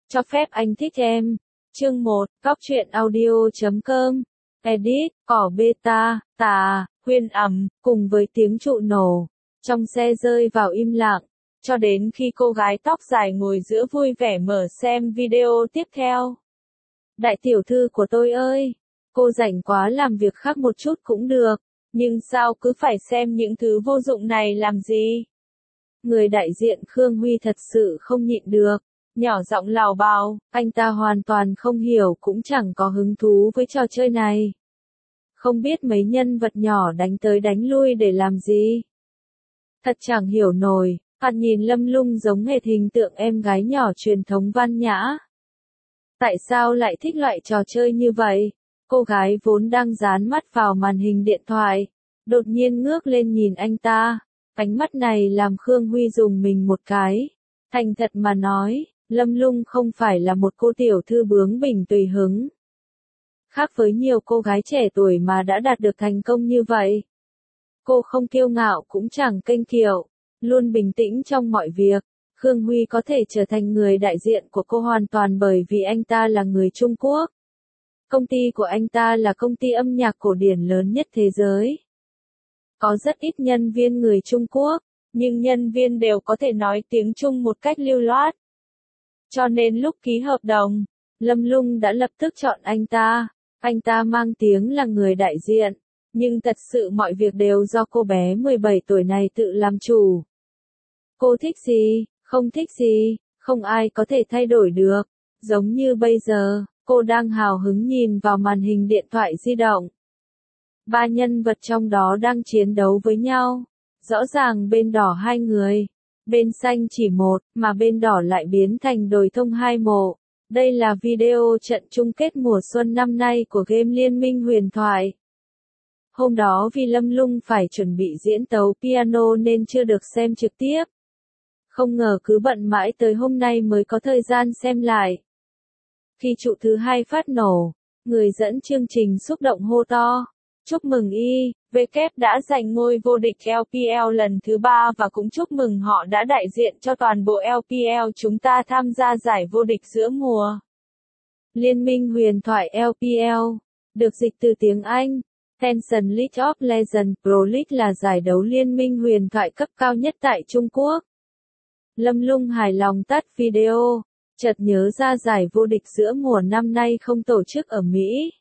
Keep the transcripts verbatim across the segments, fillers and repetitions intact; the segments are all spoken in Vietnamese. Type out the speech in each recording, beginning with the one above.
Cho phép anh thích em. Chương một, Góc truyện audio.com. Edit, cỏ beta, tà, huyên ầm, cùng với tiếng trụ nổ. Trong xe rơi vào im lặng, cho đến khi cô gái tóc dài ngồi giữa vui vẻ mở xem video tiếp theo. Đại tiểu thư của tôi ơi, cô rảnh quá làm việc khác một chút cũng được, nhưng sao cứ phải xem những thứ vô dụng này làm gì? Người đại diện Khương Huy thật sự không nhịn được, nhỏ giọng lào bào, anh ta hoàn toàn không hiểu cũng chẳng có hứng thú với trò chơi này. Không biết mấy nhân vật nhỏ đánh tới đánh lui để làm gì. Thật chẳng hiểu nổi, hắn nhìn Lâm Lung giống hệt hình tượng em gái nhỏ truyền thống văn nhã. Tại sao lại thích loại trò chơi như vậy? Cô gái vốn đang dán mắt vào màn hình điện thoại, đột nhiên ngước lên nhìn anh ta. Ánh mắt này làm Khương Huy dùng mình một cái. Thành thật mà nói, Lâm Lung không phải là một cô tiểu thư bướng bỉnh tùy hứng. Khác với nhiều cô gái trẻ tuổi mà đã đạt được thành công như vậy. Cô không kiêu ngạo cũng chẳng kênh kiệu, luôn bình tĩnh trong mọi việc. Khương Huy có thể trở thành người đại diện của cô hoàn toàn bởi vì anh ta là người Trung Quốc. Công ty của anh ta là công ty âm nhạc cổ điển lớn nhất thế giới. Có rất ít nhân viên người Trung Quốc, nhưng nhân viên đều có thể nói tiếng Trung một cách lưu loát. Cho nên lúc ký hợp đồng, Lâm Lung đã lập tức chọn anh ta. Anh ta mang tiếng là người đại diện, nhưng thật sự mọi việc đều do cô bé mười bảy tuổi này tự làm chủ. Cô thích gì, không thích gì, không ai có thể thay đổi được. Giống như bây giờ, cô đang hào hứng nhìn vào màn hình điện thoại di động. Ba nhân vật trong đó đang chiến đấu với nhau. Rõ ràng bên đỏ hai người, bên xanh chỉ một, mà bên đỏ lại biến thành đồi thông hai mộ. Đây là video trận chung kết mùa xuân năm nay của game Liên minh huyền thoại. Hôm đó vì Lâm Lung phải chuẩn bị diễn tấu piano nên chưa được xem trực tiếp. Không ngờ cứ bận mãi tới hôm nay mới có thời gian xem lại. Khi trụ thứ hai phát nổ, người dẫn chương trình xúc động hô to. Chúc mừng i vê kép đã giành ngôi vô địch lờ pê lờ lần thứ ba và cũng chúc mừng họ đã đại diện cho toàn bộ lờ pê lờ chúng ta tham gia giải vô địch giữa mùa. Liên minh huyền thoại lờ pê lờ, được dịch từ tiếng Anh, Tencent League of Legends Pro League là giải đấu liên minh huyền thoại cấp cao nhất tại Trung Quốc. Lâm Lung hài lòng tắt video, chợt nhớ ra giải vô địch giữa mùa năm nay không tổ chức ở Mỹ.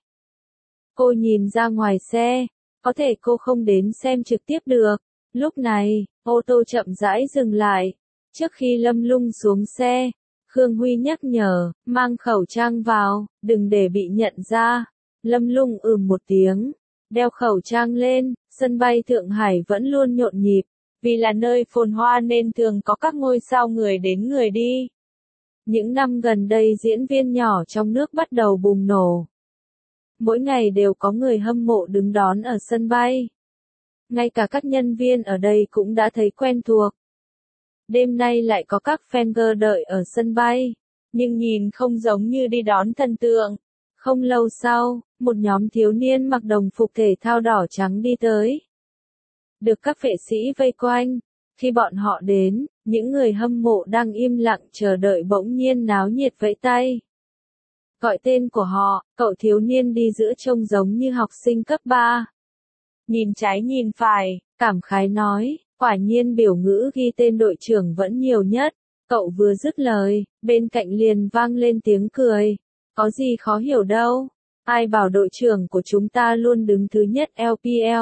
Cô nhìn ra ngoài xe, có thể cô không đến xem trực tiếp được. Lúc này, ô tô chậm rãi dừng lại. Trước khi Lâm Lung xuống xe, Khương Huy nhắc nhở, mang khẩu trang vào, đừng để bị nhận ra. Lâm Lung ừm một tiếng, đeo khẩu trang lên. Sân bay Thượng Hải vẫn luôn nhộn nhịp, vì là nơi phồn hoa nên thường có các ngôi sao người đến người đi. Những năm gần đây diễn viên nhỏ trong nước bắt đầu bùng nổ. Mỗi ngày đều có người hâm mộ đứng đón ở sân bay. Ngay cả các nhân viên ở đây cũng đã thấy quen thuộc. Đêm nay lại có các fan đợi ở sân bay, nhưng nhìn không giống như đi đón thần tượng. Không lâu sau, một nhóm thiếu niên mặc đồng phục thể thao đỏ trắng đi tới. Được các vệ sĩ vây quanh. Khi bọn họ đến, những người hâm mộ đang im lặng chờ đợi bỗng nhiên náo nhiệt vẫy tay. Gọi tên của họ, cậu thiếu niên đi giữa trông giống như học sinh cấp ba. Nhìn trái nhìn phải, cảm khái nói, quả nhiên biểu ngữ ghi tên đội trưởng vẫn nhiều nhất. Cậu vừa dứt lời, bên cạnh liền vang lên tiếng cười. Có gì khó hiểu đâu, ai bảo đội trưởng của chúng ta luôn đứng thứ nhất lờ pê lờ.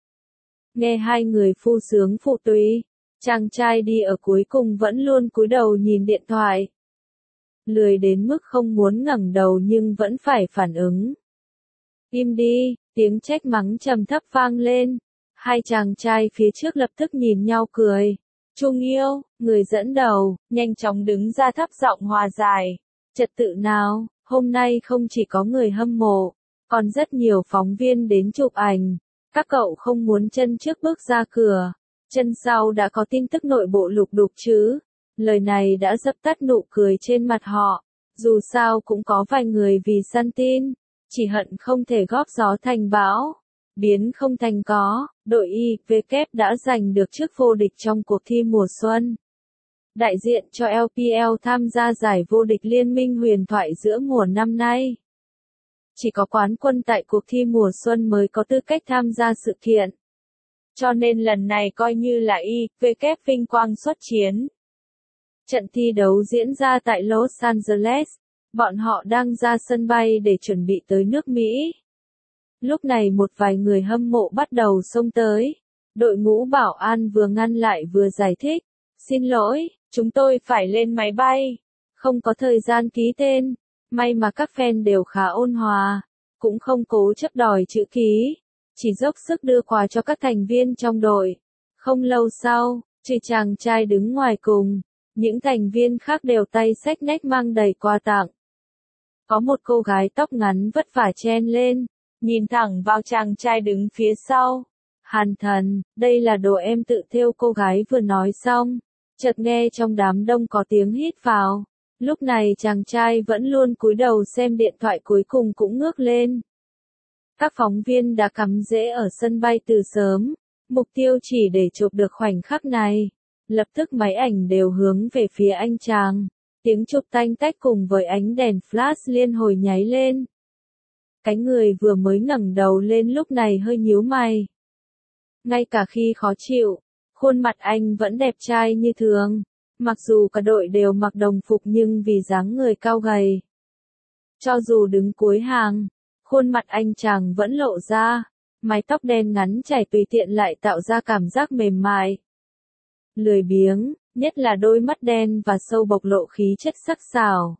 Nghe hai người phu sướng phụ tùy, chàng trai đi ở cuối cùng vẫn luôn cúi đầu nhìn điện thoại. Lười đến mức không muốn ngẩng đầu nhưng vẫn phải phản ứng. Im đi, tiếng trách mắng trầm thấp vang lên. Hai chàng trai phía trước lập tức nhìn nhau cười. Trung yêu, người dẫn đầu, nhanh chóng đứng ra thấp giọng hòa giải. Trật tự nào, hôm nay không chỉ có người hâm mộ, còn rất nhiều phóng viên đến chụp ảnh. Các cậu không muốn chân trước bước ra cửa, chân sau đã có tin tức nội bộ lục đục chứ. Lời này đã dập tắt nụ cười trên mặt họ. Dù sao cũng có vài người vì săn tin, chỉ hận không thể góp gió thành bão, biến không thành có. Đội i vê kép đã giành được chức vô địch trong cuộc thi mùa xuân. đại diện cho lờ pê lờ tham gia giải vô địch Liên minh huyền thoại giữa mùa năm nay. Chỉ có quán quân tại cuộc thi mùa xuân mới có tư cách tham gia sự kiện. Cho nên lần này coi như là i vê kép vinh quang xuất chiến. Trận thi đấu diễn ra tại Los Angeles. Bọn họ đang ra sân bay để chuẩn bị tới nước Mỹ. Lúc này một vài người hâm mộ bắt đầu xông tới. Đội ngũ bảo an vừa ngăn lại vừa giải thích. Xin lỗi, chúng tôi phải lên máy bay. Không có thời gian ký tên. May mà các fan đều khá ôn hòa. Cũng không cố chấp đòi chữ ký. Chỉ dốc sức đưa quà cho các thành viên trong đội. Không lâu sau, trừ chàng trai đứng ngoài cùng, những thành viên khác đều tay xách nách mang đầy quà tặng. Có một cô gái tóc ngắn vất vả chen lên, nhìn thẳng vào chàng trai đứng phía sau. Hàn Thần, đây là đồ em tự thêu, cô gái vừa nói xong. Chợt nghe trong đám đông có tiếng hít vào. Lúc này chàng trai vẫn luôn cúi đầu xem điện thoại, cuối cùng cũng ngước lên. Các phóng viên đã cắm rễ ở sân bay từ sớm, mục tiêu chỉ để chụp được khoảnh khắc này. Lập tức máy ảnh đều hướng về phía anh chàng. Tiếng chụp tanh tách cùng với ánh đèn flash liên hồi nháy lên. Cái người vừa mới ngẩng đầu lên lúc này hơi nhíu mày. Ngay cả khi khó chịu, khuôn mặt anh vẫn đẹp trai như thường. Mặc dù cả đội đều mặc đồng phục nhưng vì dáng người cao gầy. Cho dù đứng cuối hàng, khuôn mặt anh chàng vẫn lộ ra. Mái tóc đen ngắn chảy tùy tiện lại tạo ra cảm giác mềm mại. Lười biếng, nhất là đôi mắt đen và sâu bộc lộ khí chất sắc sảo.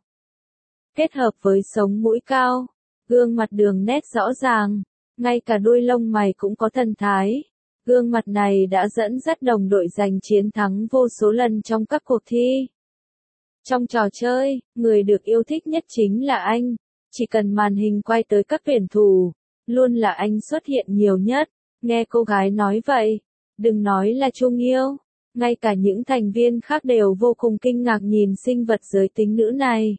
Kết hợp với sống mũi cao, gương mặt đường nét rõ ràng, ngay cả đuôi lông mày cũng có thần thái. Gương mặt này đã dẫn dắt đồng đội giành chiến thắng vô số lần trong các cuộc thi. Trong trò chơi, người được yêu thích nhất chính là anh. Chỉ cần màn hình quay tới các tuyển thủ, luôn là anh xuất hiện nhiều nhất. Nghe cô gái nói vậy, đừng nói là Trung Yêu, ngay cả những thành viên khác đều vô cùng kinh ngạc nhìn sinh vật giới tính nữ này.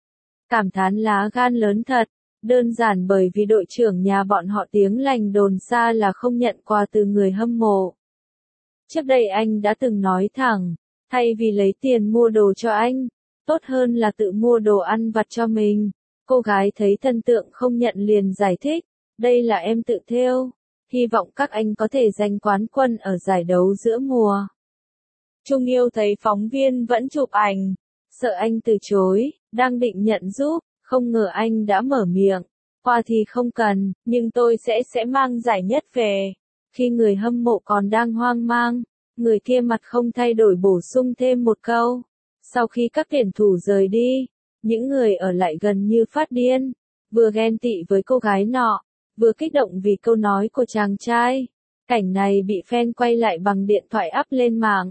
Cảm thán lá gan lớn thật, đơn giản bởi vì đội trưởng nhà bọn họ tiếng lành đồn xa là không nhận quà từ người hâm mộ. Trước đây anh đã từng nói thẳng, thay vì lấy tiền mua đồ cho anh, tốt hơn là tự mua đồ ăn vặt cho mình. Cô gái thấy thần tượng không nhận liền giải thích, đây là em tự thêu, hy vọng các anh có thể giành quán quân ở giải đấu giữa mùa. Trung Yêu thấy phóng viên vẫn chụp ảnh, sợ anh từ chối, đang định nhận giúp, không ngờ anh đã mở miệng, quà thì không cần, nhưng tôi sẽ sẽ mang giải nhất về. Khi người hâm mộ còn đang hoang mang, người kia mặt không thay đổi bổ sung thêm một câu. Sau khi các tuyển thủ rời đi, những người ở lại gần như phát điên, vừa ghen tị với cô gái nọ, vừa kích động vì câu nói của chàng trai. Cảnh này bị fan quay lại bằng điện thoại up lên mạng.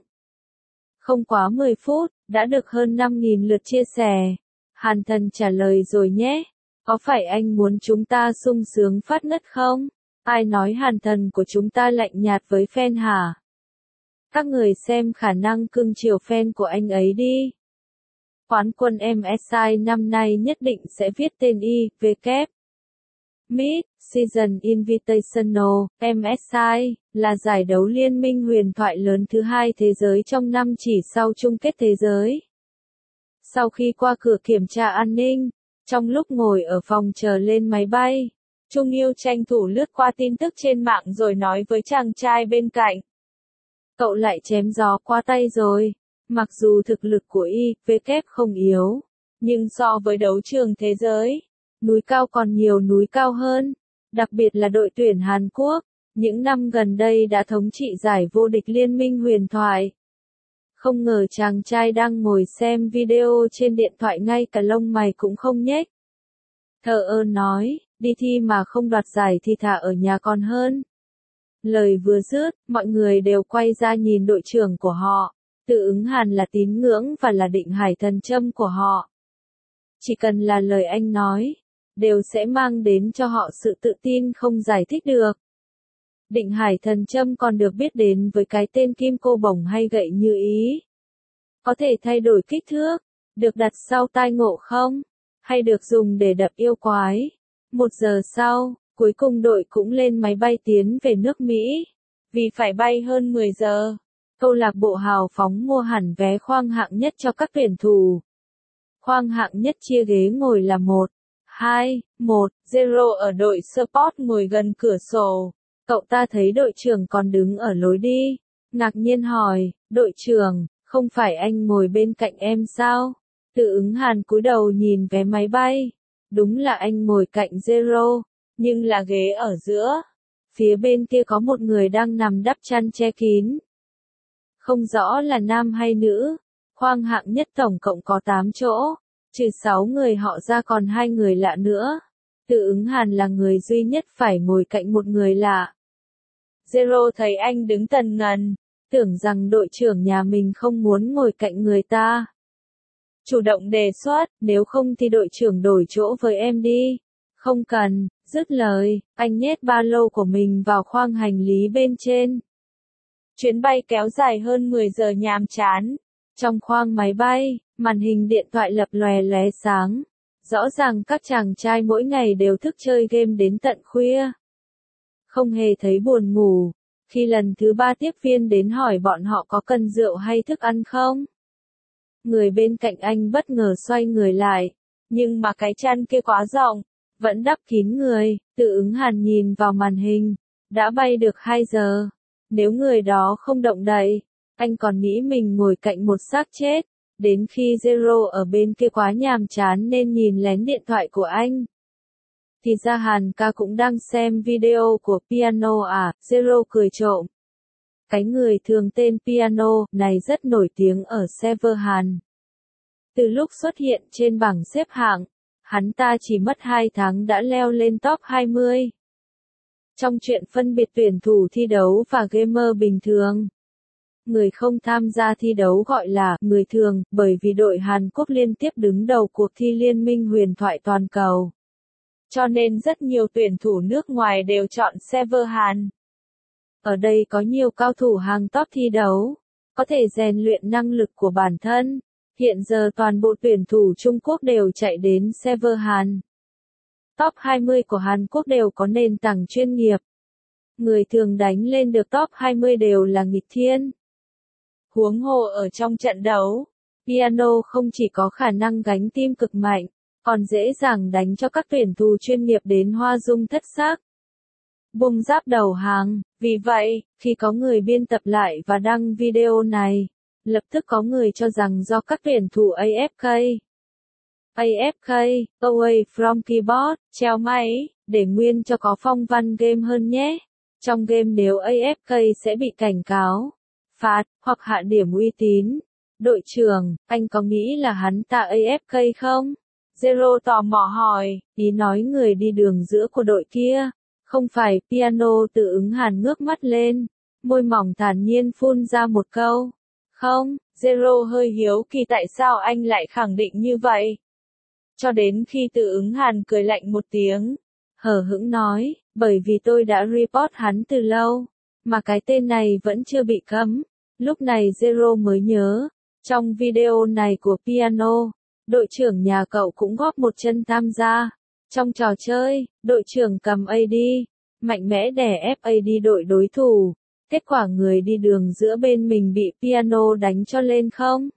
Không quá mười phút, đã được hơn năm nghìn lượt chia sẻ. Hàn Thần trả lời rồi nhé. Có phải anh muốn chúng ta sung sướng phát ngất không? Ai nói Hàn Thần của chúng ta lạnh nhạt với fan hả? Các người xem khả năng cưng chiều fan của anh ấy đi. Quán quân em ét i năm nay nhất định sẽ viết tên i vê kép. Mid-Season Invitational, em ét i, là giải đấu liên minh huyền thoại lớn thứ hai thế giới trong năm chỉ sau chung kết thế giới. Sau khi qua cửa kiểm tra an ninh, trong lúc ngồi ở phòng chờ lên máy bay, Trung Yêu tranh thủ lướt qua tin tức trên mạng rồi nói với chàng trai bên cạnh. Cậu lại chém gió qua tay rồi. Mặc dù thực lực của i vê kép không yếu, nhưng so với đấu trường thế giới, núi cao còn nhiều núi cao hơn, đặc biệt là đội tuyển Hàn Quốc, những năm gần đây đã thống trị giải vô địch liên minh huyền thoại. Không ngờ chàng trai đang ngồi xem video trên điện thoại ngay cả lông mày cũng không nhếch. Thờ ơ nói, đi thi mà không đoạt giải thì thà ở nhà còn hơn. Lời vừa dứt, mọi người đều quay ra nhìn đội trưởng của họ. Tự ứng Hàn là tín ngưỡng và là định hải thần châm của họ. Chỉ cần là lời anh nói, đều sẽ mang đến cho họ sự tự tin không giải thích được. Định hải thần châm còn được biết đến với cái tên kim cô bổng hay gậy như ý. Có thể thay đổi kích thước, được đặt sau tai ngộ không? Hay được dùng để đập yêu quái? Một giờ sau, cuối cùng đội cũng lên máy bay tiến về nước Mỹ. Vì phải bay hơn mười giờ, Câu lạc bộ hào phóng mua hẳn vé khoang hạng nhất cho các tuyển thủ. Khoang hạng nhất chia ghế ngồi là một, hai, một, Zero ở đội Sport ngồi gần cửa sổ. Cậu ta thấy đội trưởng còn đứng ở lối đi. Ngạc nhiên hỏi, đội trưởng, không phải anh ngồi bên cạnh em sao? Từ Ứng Hàn cúi đầu nhìn vé máy bay. Đúng là anh ngồi cạnh Zero, nhưng là ghế ở giữa. Phía bên kia có một người đang nằm đắp chăn che kín. Không rõ là nam hay nữ. Khoang hạng nhất tổng cộng có tám chỗ, trừ sáu người họ ra còn hai người lạ nữa. Từ Ứng Hàn là người duy nhất phải ngồi cạnh một người lạ. Zero thấy anh đứng tần ngần, tưởng rằng đội trưởng nhà mình không muốn ngồi cạnh người ta. Chủ động đề xuất, nếu không thì đội trưởng đổi chỗ với em đi. Không cần, dứt lời, anh nhét ba lô của mình vào khoang hành lý bên trên. Chuyến bay kéo dài hơn mười giờ nhàm chán. Trong khoang máy bay, màn hình điện thoại lập lòe lóe sáng. Rõ ràng các chàng trai mỗi ngày đều thức chơi game đến tận khuya. Không hề thấy buồn ngủ. Khi lần thứ ba tiếp viên đến hỏi bọn họ có cần rượu hay thức ăn không? Người bên cạnh anh bất ngờ xoay người lại. Nhưng mà cái chăn kia quá rộng, vẫn đắp kín người. Từ Ứng Hàn nhìn vào màn hình. Đã bay được hai giờ. Nếu người đó không động đậy, anh còn nghĩ mình ngồi cạnh một xác chết. Đến khi Zero ở bên kia quá nhàm chán nên nhìn lén điện thoại của anh. Thì ra Hàn ca cũng đang xem video của Piano à, Zero cười trộm. Cái người thường tên Piano này rất nổi tiếng ở server Hàn. Từ lúc xuất hiện trên bảng xếp hạng, hắn ta chỉ mất hai tháng đã leo lên top hai mươi. Trong chuyện phân biệt tuyển thủ thi đấu và gamer bình thường, người không tham gia thi đấu gọi là người thường, bởi vì đội Hàn Quốc liên tiếp đứng đầu cuộc thi Liên minh huyền thoại toàn cầu. Cho nên rất nhiều tuyển thủ nước ngoài đều chọn server Hàn. Ở đây có nhiều cao thủ hàng top thi đấu, có thể rèn luyện năng lực của bản thân. Hiện giờ toàn bộ tuyển thủ Trung Quốc đều chạy đến server Hàn. Top hai mươi của Hàn Quốc đều có nền tảng chuyên nghiệp. Người thường đánh lên được top hai mươi đều là nghịch thiên. Huống hồ ở trong trận đấu, Piano không chỉ có khả năng gánh team cực mạnh, còn dễ dàng đánh cho các tuyển thủ chuyên nghiệp đến hoa dung thất sắc. Bung giáp đầu hàng, vì vậy, khi có người biên tập lại và đăng video này, lập tức có người cho rằng do các tuyển thủ a ép ca. a ép ca, away from keyboard, treo máy, để nguyên cho có phong văn game hơn nhé. Trong game nếu a ép ca sẽ bị cảnh cáo, phạt, hoặc hạ điểm uy tín. Đội trưởng, anh có nghĩ là hắn ta a ép ca không? Zero tò mò hỏi, ý nói người đi đường giữa của đội kia. Không phải. Piano. Từ Ứng Hàn ngước mắt lên, môi mỏng thản nhiên phun ra một câu. Không. Zero hơi hiếu kỳ tại sao anh lại khẳng định như vậy. Cho đến khi Từ Ứng Hàn cười lạnh một tiếng, hờ hững nói, bởi vì tôi đã report hắn từ lâu, mà cái tên này vẫn chưa bị cấm. Lúc này Zero mới nhớ, trong video này của Piano, đội trưởng nhà cậu cũng góp một chân tham gia. Trong trò chơi, đội trưởng cầm a đê, mạnh mẽ đè ép a đê đội đối thủ. Kết quả người đi đường giữa bên mình bị Piano đánh cho lên không.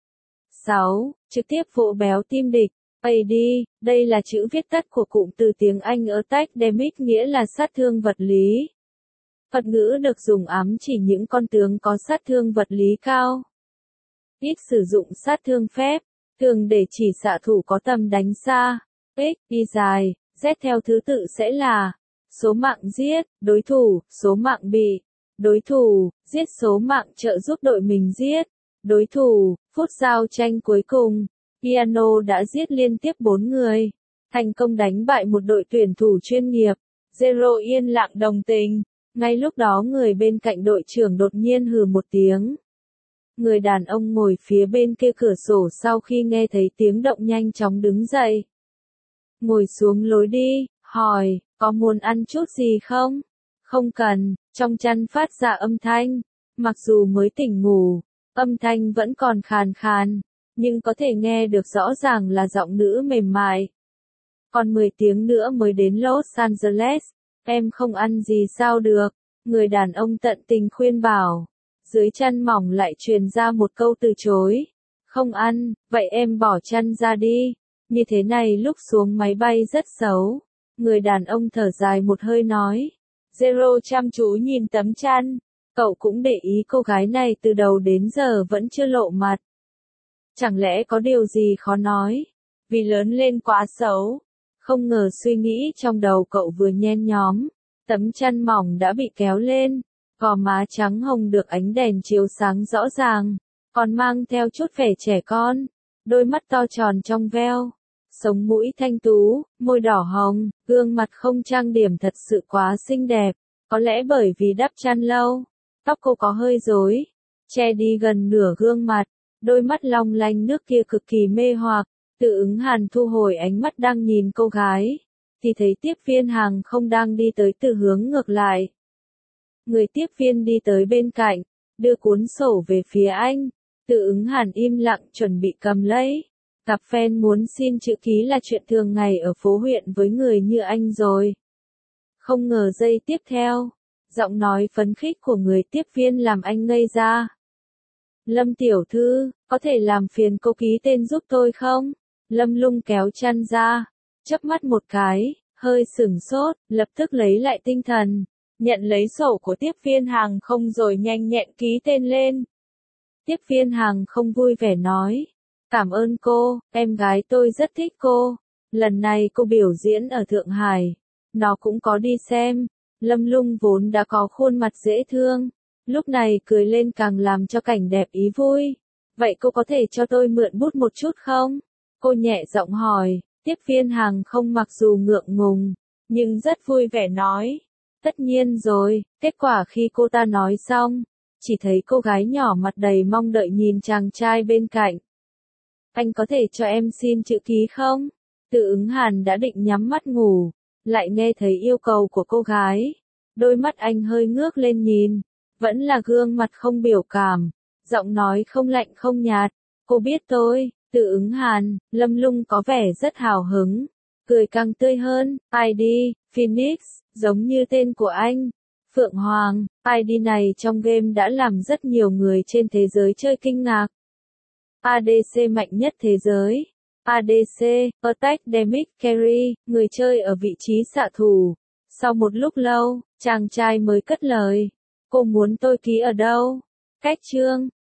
sáu. Trực tiếp vỗ béo team địch. a đê, đây là chữ viết tắt của cụm từ tiếng Anh Attack Damage, nghĩa là sát thương vật lý. Thuật ngữ được dùng ám chỉ những con tướng có sát thương vật lý cao. Ít sử dụng sát thương phép, thường để chỉ xạ thủ có tầm đánh xa. X, Y dài, Z theo thứ tự sẽ là số mạng giết, đối thủ, số mạng bị, đối thủ, giết số mạng trợ giúp đội mình giết, đối thủ, phút giao tranh cuối cùng. Piano đã giết liên tiếp bốn người, thành công đánh bại một đội tuyển thủ chuyên nghiệp. Zero yên lặng đồng tình. Ngay lúc đó người bên cạnh đội trưởng đột nhiên hừ một tiếng. Người đàn ông ngồi phía bên kia cửa sổ sau khi nghe thấy tiếng động nhanh chóng đứng dậy. Ngồi xuống lối đi, hỏi, có muốn ăn chút gì không? Không cần. Trong chăn phát ra âm thanh. Mặc dù mới tỉnh ngủ, âm thanh vẫn còn khàn khàn, nhưng có thể nghe được rõ ràng là giọng nữ mềm mại. Còn mười tiếng nữa mới đến Los Angeles, em không ăn gì sao được? Người đàn ông tận tình khuyên bảo. Dưới chăn mỏng lại truyền ra một câu từ chối. Không ăn, vậy em bỏ chăn ra đi. Như thế này lúc xuống máy bay rất xấu. Người đàn ông thở dài một hơi nói. Zero chăm chú nhìn tấm chăn. Cậu cũng để ý cô gái này từ đầu đến giờ vẫn chưa lộ mặt. Chẳng lẽ có điều gì khó nói? Vì lớn lên quá xấu. Không ngờ suy nghĩ trong đầu cậu vừa nhen nhóm. Tấm chăn mỏng đã bị kéo lên. Gò má trắng hồng được ánh đèn chiếu sáng rõ ràng. Còn mang theo chút vẻ trẻ con. Đôi mắt to tròn trong veo. Sống mũi thanh tú, môi đỏ hồng, gương mặt không trang điểm thật sự quá xinh đẹp. Có lẽ bởi vì đắp chăn lâu. Tóc cô có hơi rối. Che đi gần nửa gương mặt. Đôi mắt long lanh nước kia cực kỳ mê hoặc. Tự ứng Hàn thu hồi ánh mắt đang nhìn cô gái. Thì thấy tiếp viên hàng không đang đi tới từ hướng ngược lại. Người tiếp viên đi tới bên cạnh. Đưa cuốn sổ về phía anh. Tự ứng Hàn im lặng chuẩn bị cầm lấy. Gặp fan muốn xin chữ ký là chuyện thường ngày ở phố huyện với người như anh rồi. Không ngờ giây tiếp theo. Giọng nói phấn khích của người tiếp viên làm anh ngây ra. Lâm tiểu thư, có thể làm phiền cô ký tên giúp tôi không? Lâm Lung kéo chăn ra, chớp mắt một cái, hơi sửng sốt, lập tức lấy lại tinh thần, nhận lấy sổ của tiếp viên hàng không rồi nhanh nhẹn ký tên lên. Tiếp viên hàng không vui vẻ nói, cảm ơn cô, em gái tôi rất thích cô, lần này cô biểu diễn ở Thượng Hải, nó cũng có đi xem. Lâm Lung vốn đã có khuôn mặt dễ thương, lúc này cười lên càng làm cho cảnh đẹp ý vui. Vậy cô có thể cho tôi mượn bút một chút không? Cô nhẹ giọng hỏi, tiếp viên hàng không mặc dù ngượng ngùng, nhưng rất vui vẻ nói. Tất nhiên rồi, kết quả khi cô ta nói xong, chỉ thấy cô gái nhỏ mặt đầy mong đợi nhìn chàng trai bên cạnh. Anh có thể cho em xin chữ ký không? Tự ứng Hàn đã định nhắm mắt ngủ, lại nghe thấy yêu cầu của cô gái. Đôi mắt anh hơi ngước lên nhìn, vẫn là gương mặt không biểu cảm, giọng nói không lạnh không nhạt. Cô biết tôi, Tự ứng Hàn. Lâm Lung có vẻ rất hào hứng, cười càng tươi hơn. i đê, Phoenix, giống như tên của anh. Phượng Hoàng, i đê này trong game đã làm rất nhiều người trên thế giới chơi kinh ngạc. a đê xê mạnh nhất thế giới. a đê xê, Attack Damage Carry, người chơi ở vị trí xạ thủ. Sau một lúc lâu, chàng trai mới cất lời. Cô muốn tôi ký ở đâu? Cách chương.